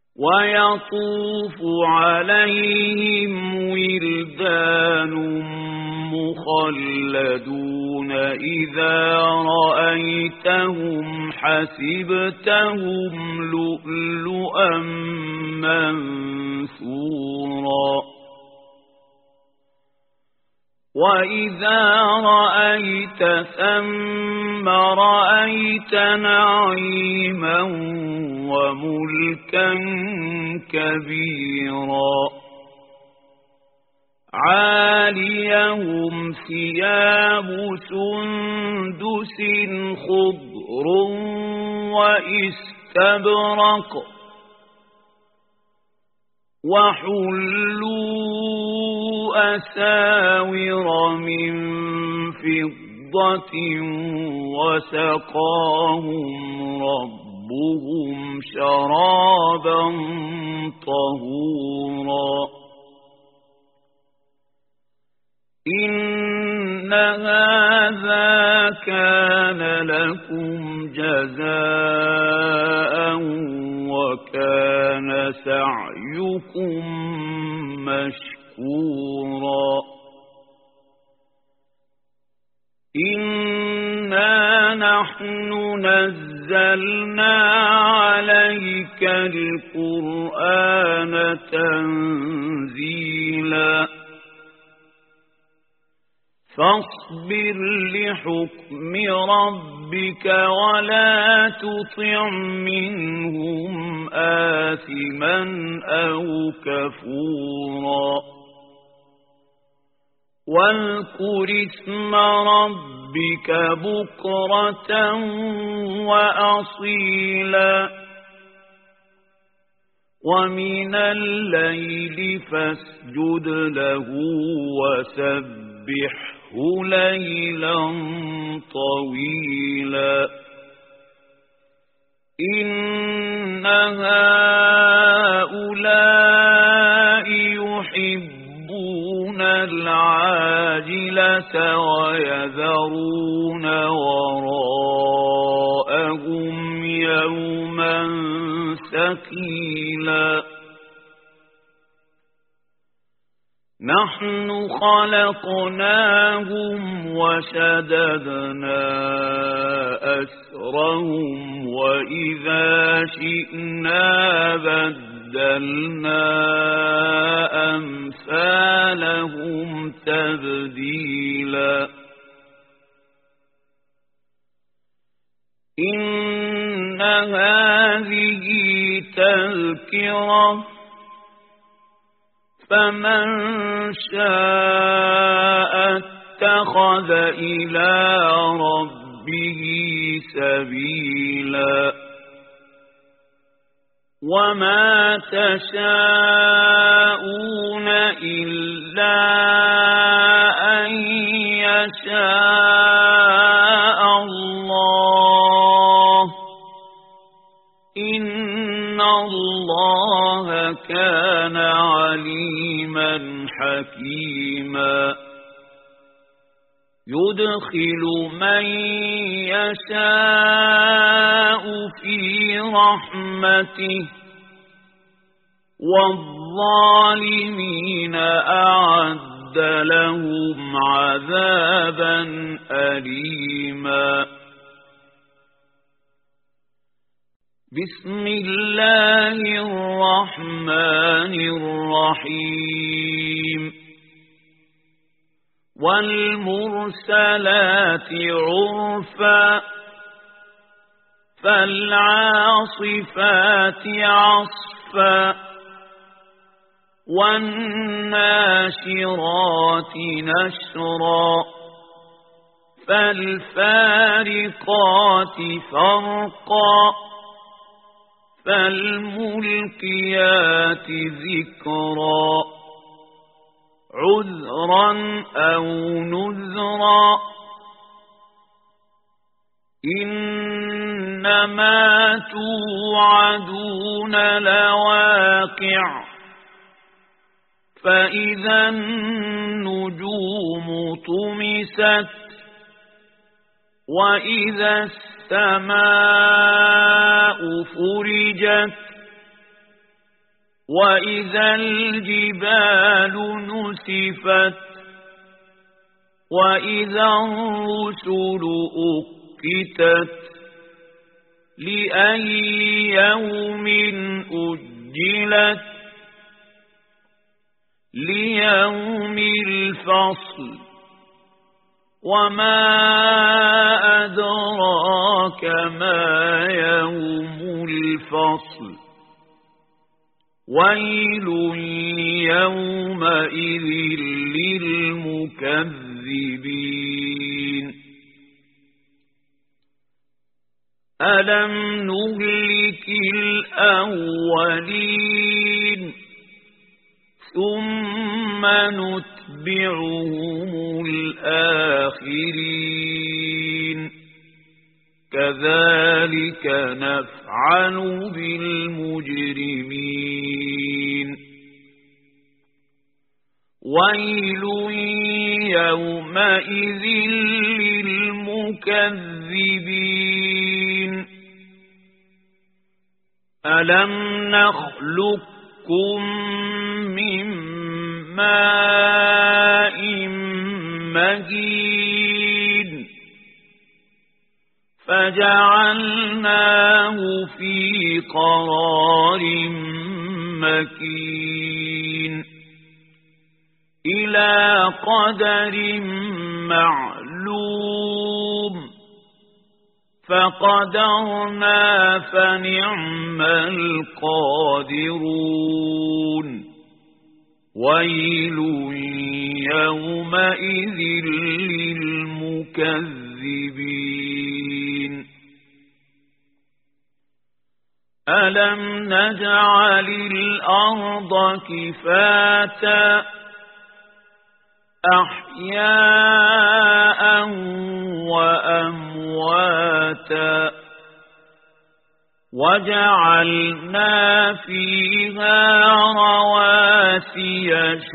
ويطوف عليهم ولدان مخلدون إذا رأيتهم حسبتهم لؤلؤا منثورا وإذا رأيت ثم رأيت نعيما وملكا كبيرا عاليهم ثياب سندس خضر واستبرق وحلوا أساور من فضة وسقاهم ربهم شرابا طهورا إن هذا كان لكم جزاء وكان سعيكم مشكورا إنا نحن نزلنا عليك القرآن تنزيلا فاصبر لحكم ربك ولا تطع منهم آثما أو كفورا واذكر اسم ربك بكرة وأصيلا ومن الليل فاسجد له وسبحه ليلا طويلا إن هؤلاء يحبون العاجلة ويذرون وراءهم يوما ثقيلا نحن خلقناهم وشددنا أسرهم وإذا شئنا بدلنا أمثالهم تبديلا إن هذه تذكرة فمن شاء اتخذ إلى ربه سبيلا وما تشاءون إلا أن يشاء الله إن الله كان عليما حكيما يدخل من يشاء في رحمته والظالمين أعد لهم عذابا أليما بسم الله الرحمن الرحيم والمرسلات عرفا فالعاصفات عصفا والناشرات نشرا فالفارقات فرقا فالملقيات ذكرا عذرا أو نذرا إنما توعدون لواقع فإذا النجوم طمست وإذا السماء فرجت وإذا الجبال نسفت وإذا الرسل أقتت لأي يوم أجلت ليوم الفصل وما أدراك ما يوم الفصل ويل يومئذ للمكذبين ألم نهلك الأولين ثم نتبعهم الآخرين كذلك نفعل بالمجرمين ويل يومئذ للمكذبين ألم نخلقكم من ماء مهين فجعلناه في قرار مكين إلى قدر معلوم فقدرنا فنعم القادرون ويل يومئذ للمكذبين ألم نجعل الأرض كفاتا أحياء وأمواتا وجعلنا فيها رواسي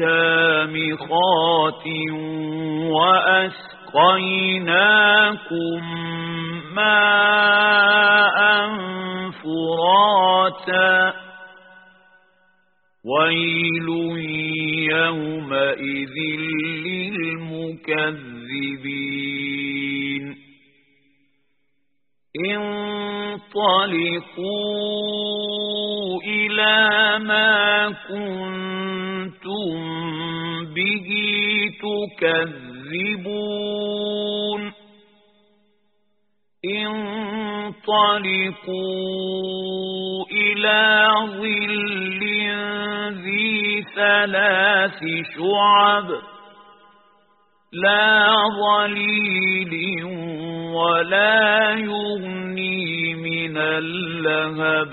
شامخات وأسقيناكم ماء فراتا ويل يومئذ للمكذبين انطلقوا إلى ما كنتم به تكذبون انطلقوا إلى ظل ذي ثلاث شعب لا ظليل ولا يغني من اللهب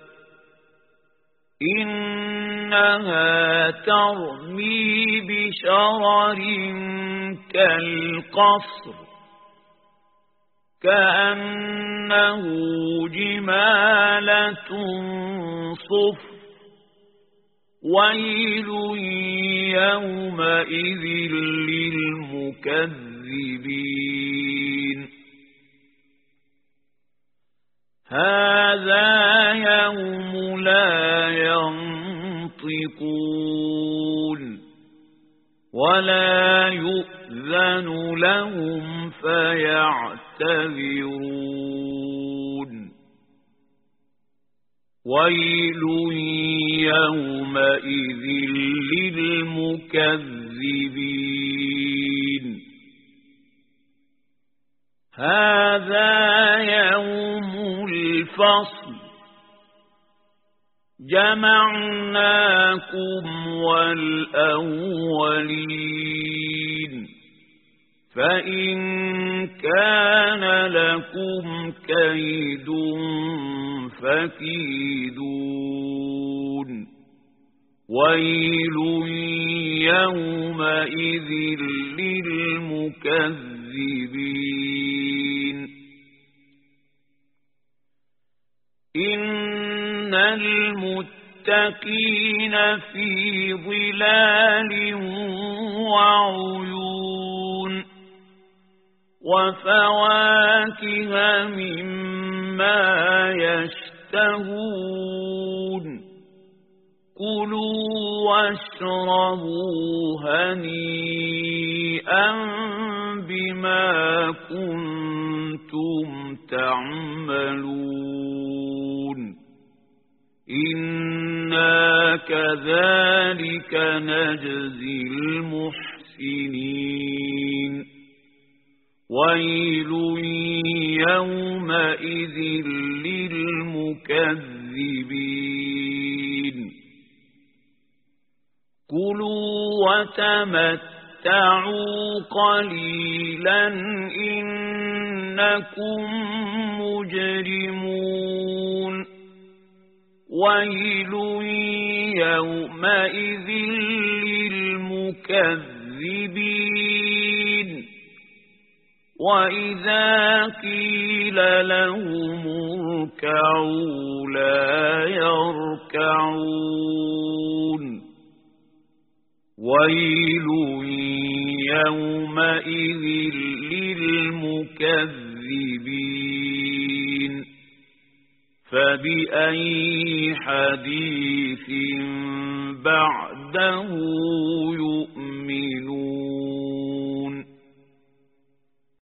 إنها ترمي بشرر كالقصر كأنه جمالة صفر ويل يومئذ للمكذبين هذا يوم لا ينطقون ولا يؤذن لهم فيعتذرون ويل يومئذ للمكذبين هذا يوم الفصل جمعناكم والأولين فإن كان لكم كيد فكيدون ويل يومئذ للمكذبين إن المتقين في ظلال وعيون وفواكه مما يشتهون واشربوا هنيئا بما كنتم تعملون إنا كذلك نجزي المحسنين ويل يومئذ للمكذبين كلوا وتمتعوا قليلا إنكم مجرمون ويل يومئذ للمكذبين وإذا قيل لهم اركعوا لا يركعون ويل يومئذ للمكذبين فبأي حديث بعده يؤمنون